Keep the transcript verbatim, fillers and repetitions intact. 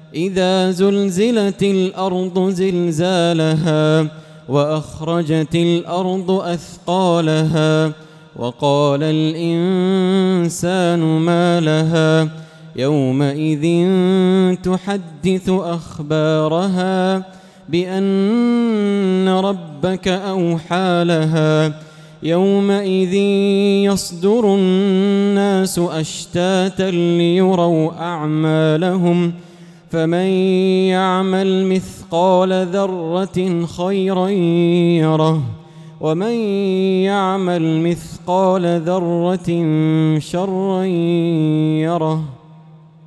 إذا زلزلت الأرض زلزالها وأخرجت الأرض أثقالها وقال الإنسان ما لها يومئذ تحدث أخبارها بأن ربك أوحى لها يومئذ يصدر الناس أشتاتا ليروا أعمالهم فمن يعمل مثقال ذرة خيرا يره ومن يعمل مثقال ذرة شرا يره.